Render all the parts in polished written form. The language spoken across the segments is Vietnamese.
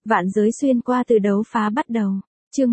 Vạn giới xuyên qua từ đấu phá bắt đầu. Chương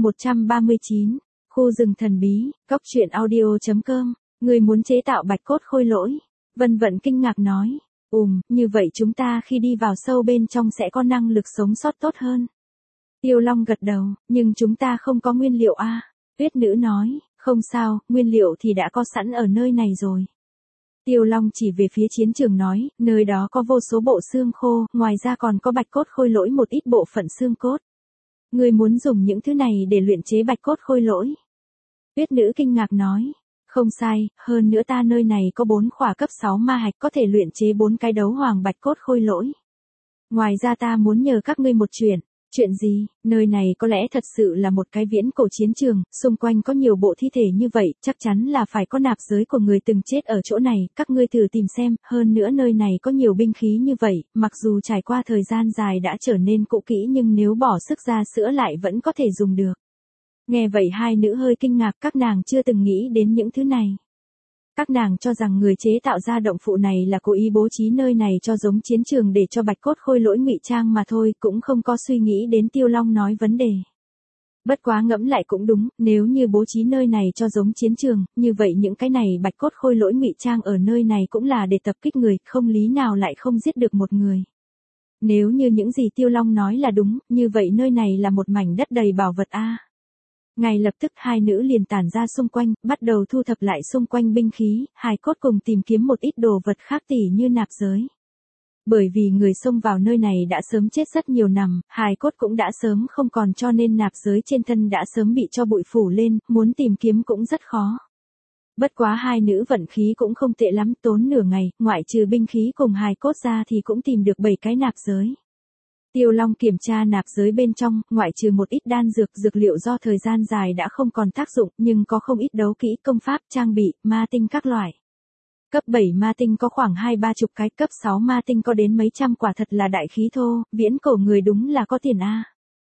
139, khu rừng thần bí, Cóc truyện audio.com. Người muốn chế tạo bạch cốt khôi lỗi. Vân Vận kinh ngạc nói, như vậy chúng ta khi đi vào sâu bên trong sẽ có năng lực sống sót tốt hơn. Tiêu Long gật đầu, nhưng chúng ta không có nguyên liệu a. Tuyết Nữ nói, không sao, nguyên liệu thì đã có sẵn ở nơi này rồi. Tiêu Long chỉ về phía chiến trường nói, nơi đó có vô số bộ xương khô, ngoài ra còn có bạch cốt khôi lỗi một ít bộ phận xương cốt. Người muốn dùng những thứ này để luyện chế bạch cốt khôi lỗi. Tuyết Nữ kinh ngạc nói, không sai, hơn nữa ta nơi này có 4 khỏa cấp 6 ma hạch có thể luyện chế 4 cái đấu hoàng bạch cốt khôi lỗi. Ngoài ra ta muốn nhờ các ngươi một chuyện. Chuyện gì? Nơi này có lẽ thật sự là một cái viễn cổ chiến trường, xung quanh có nhiều bộ thi thể như vậy, chắc chắn là phải có nạp giới của người từng chết ở chỗ này, các ngươi thử tìm xem, hơn nữa nơi này có nhiều binh khí như vậy, mặc dù trải qua thời gian dài đã trở nên cũ kỹ nhưng nếu bỏ sức ra sửa lại vẫn có thể dùng được. Nghe vậy hai nữ hơi kinh ngạc, các nàng chưa từng nghĩ đến những thứ này. Các nàng cho rằng người chế tạo ra động phụ này là cố ý bố trí nơi này cho giống chiến trường để cho bạch cốt khôi lỗi ngụy trang mà thôi, cũng không có suy nghĩ đến Tiêu Long nói vấn đề. Bất quá ngẫm lại cũng đúng, nếu như bố trí nơi này cho giống chiến trường, như vậy những cái này bạch cốt khôi lỗi ngụy trang ở nơi này cũng là để tập kích người, không lý nào lại không giết được một người. Nếu như những gì Tiêu Long nói là đúng, như vậy nơi này là một mảnh đất đầy bảo vật a. Ngay lập tức hai nữ liền tản ra xung quanh, bắt đầu thu thập lại xung quanh binh khí, hài cốt cùng tìm kiếm một ít đồ vật khác tỉ như nạp giới. Bởi vì người xông vào nơi này đã sớm chết rất nhiều năm, hài cốt cũng đã sớm không còn cho nên nạp giới trên thân đã sớm bị cho bụi phủ lên, muốn tìm kiếm cũng rất khó. Bất quá hai nữ vận khí cũng không tệ lắm, tốn nửa ngày, ngoại trừ binh khí cùng hài cốt ra thì cũng tìm được 7 cái nạp giới. Tiêu Long kiểm tra nạp giới bên trong, ngoại trừ một ít đan dược liệu do thời gian dài đã không còn tác dụng, nhưng có không ít đấu kỹ công pháp, trang bị, ma tinh các loại. Cấp 7 ma tinh có khoảng 2-30 cái, cấp 6 ma tinh có đến mấy trăm quả, thật là đại khí thô, viễn cổ người đúng là có tiền a.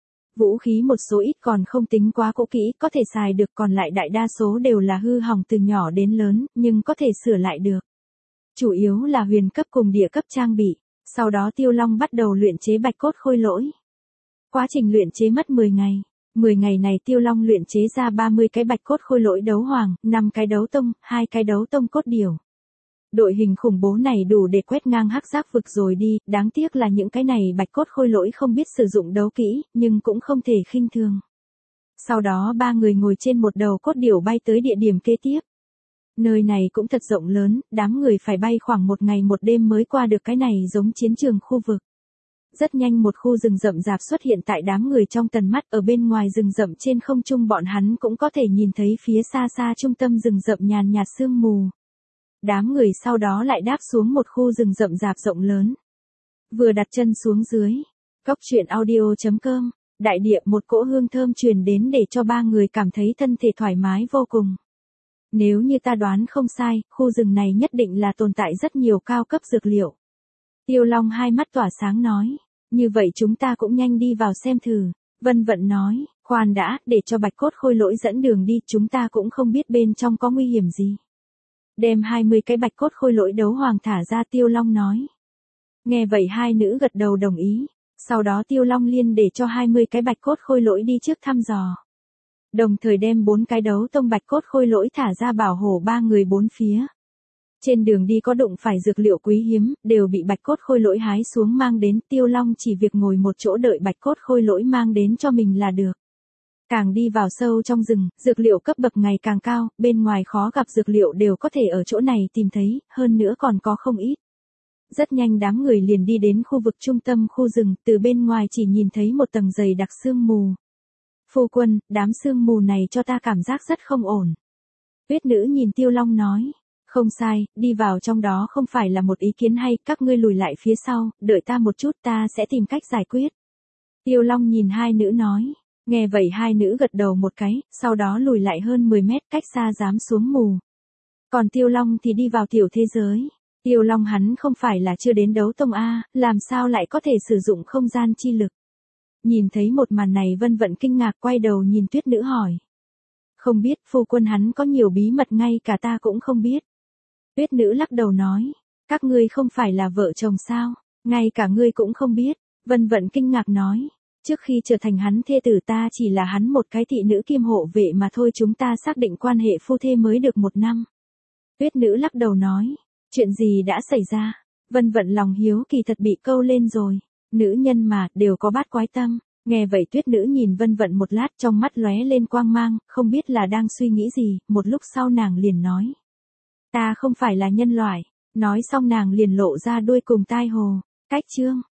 Vũ khí một số ít còn không tính quá cũ kỹ, có thể xài được, còn lại đại đa số đều là hư hỏng từ nhỏ đến lớn, nhưng có thể sửa lại được. Chủ yếu là huyền cấp cùng địa cấp trang bị. Sau đó Tiêu Long bắt đầu luyện chế bạch cốt khôi lỗi. Quá trình luyện chế mất 10 ngày. 10 ngày này Tiêu Long luyện chế ra 30 cái bạch cốt khôi lỗi đấu hoàng, 5 cái đấu tông, 2 cái đấu tông cốt điểu. Đội hình khủng bố này đủ để quét ngang hắc giác vực rồi đi, đáng tiếc là những cái này bạch cốt khôi lỗi không biết sử dụng đấu kỹ, nhưng cũng không thể khinh thường. Sau đó ba người ngồi trên một đầu cốt điểu bay tới địa điểm kế tiếp. Nơi này cũng thật rộng lớn, đám người phải bay khoảng 1 ngày 1 đêm mới qua được cái này giống chiến trường khu vực. Rất nhanh một khu rừng rậm rạp xuất hiện tại đám người trong tầm mắt, ở bên ngoài rừng rậm trên không trung bọn hắn cũng có thể nhìn thấy phía xa xa trung tâm rừng rậm nhàn nhạt sương mù. Đám người sau đó lại đáp xuống một khu rừng rậm rạp rộng lớn. Vừa đặt chân xuống dưới, Cóc truyện audio.com, đại địa một cỗ hương thơm truyền đến để cho ba người cảm thấy thân thể thoải mái vô cùng. Nếu như ta đoán không sai, khu rừng này nhất định là tồn tại rất nhiều cao cấp dược liệu. Tiêu Long hai mắt tỏa sáng nói, như vậy chúng ta cũng nhanh đi vào xem thử. Vân Vận nói, khoan đã, để cho bạch cốt khôi lỗi dẫn đường đi, chúng ta cũng không biết bên trong có nguy hiểm gì. Đem 20 cái bạch cốt khôi lỗi đấu hoàng thả ra, Tiêu Long nói. Nghe vậy hai nữ gật đầu đồng ý, sau đó Tiêu Long liên để cho 20 cái bạch cốt khôi lỗi đi trước thăm dò. Đồng thời đem 4 cái đấu tông bạch cốt khôi lỗi thả ra bảo hộ ba người bốn phía. Trên đường đi có đụng phải dược liệu quý hiếm, đều bị bạch cốt khôi lỗi hái xuống mang đến, Tiêu Long chỉ việc ngồi một chỗ đợi bạch cốt khôi lỗi mang đến cho mình là được. Càng đi vào sâu trong rừng, dược liệu cấp bậc ngày càng cao, bên ngoài khó gặp dược liệu đều có thể ở chỗ này tìm thấy, hơn nữa còn có không ít. Rất nhanh đám người liền đi đến khu vực trung tâm khu rừng, từ bên ngoài chỉ nhìn thấy một tầng dày đặc sương mù. Phu quân, đám sương mù này cho ta cảm giác rất không ổn. Tuyết Nữ nhìn Tiêu Long nói, không sai, đi vào trong đó không phải là một ý kiến hay, các ngươi lùi lại phía sau, đợi ta một chút, ta sẽ tìm cách giải quyết. Tiêu Long nhìn hai nữ nói, nghe vậy hai nữ gật đầu một cái, sau đó lùi lại hơn 10 mét cách xa dám xuống mù. Còn Tiêu Long thì đi vào tiểu thế giới. Tiêu Long hắn không phải là chưa đến đấu tông A, làm sao lại có thể sử dụng không gian chi lực. Nhìn thấy một màn này Vân Vận kinh ngạc quay đầu nhìn Tuyết Nữ hỏi. Không biết, phu quân hắn có nhiều bí mật ngay cả ta cũng không biết. Tuyết Nữ lắc đầu nói, các ngươi không phải là vợ chồng sao, ngay cả ngươi cũng không biết. Vân Vận kinh ngạc nói, Trước khi trở thành hắn thê tử ta chỉ là hắn một cái thị nữ kiêm hộ vệ mà thôi, chúng ta xác định quan hệ phu thê mới được 1 năm. Tuyết nữ lắc đầu nói, chuyện gì đã xảy ra? Vân Vận lòng hiếu kỳ thật bị câu lên rồi. Nữ nhân mà, đều có bát quái tâm. Nghe vậy Tuyết nữ nhìn Vân Vận một lát, trong mắt lóe lên quang mang, không biết là đang suy nghĩ gì, một lúc sau nàng liền nói. Ta không phải là nhân loại. Nói xong nàng liền lộ ra đuôi cùng tai hồ. Cách chương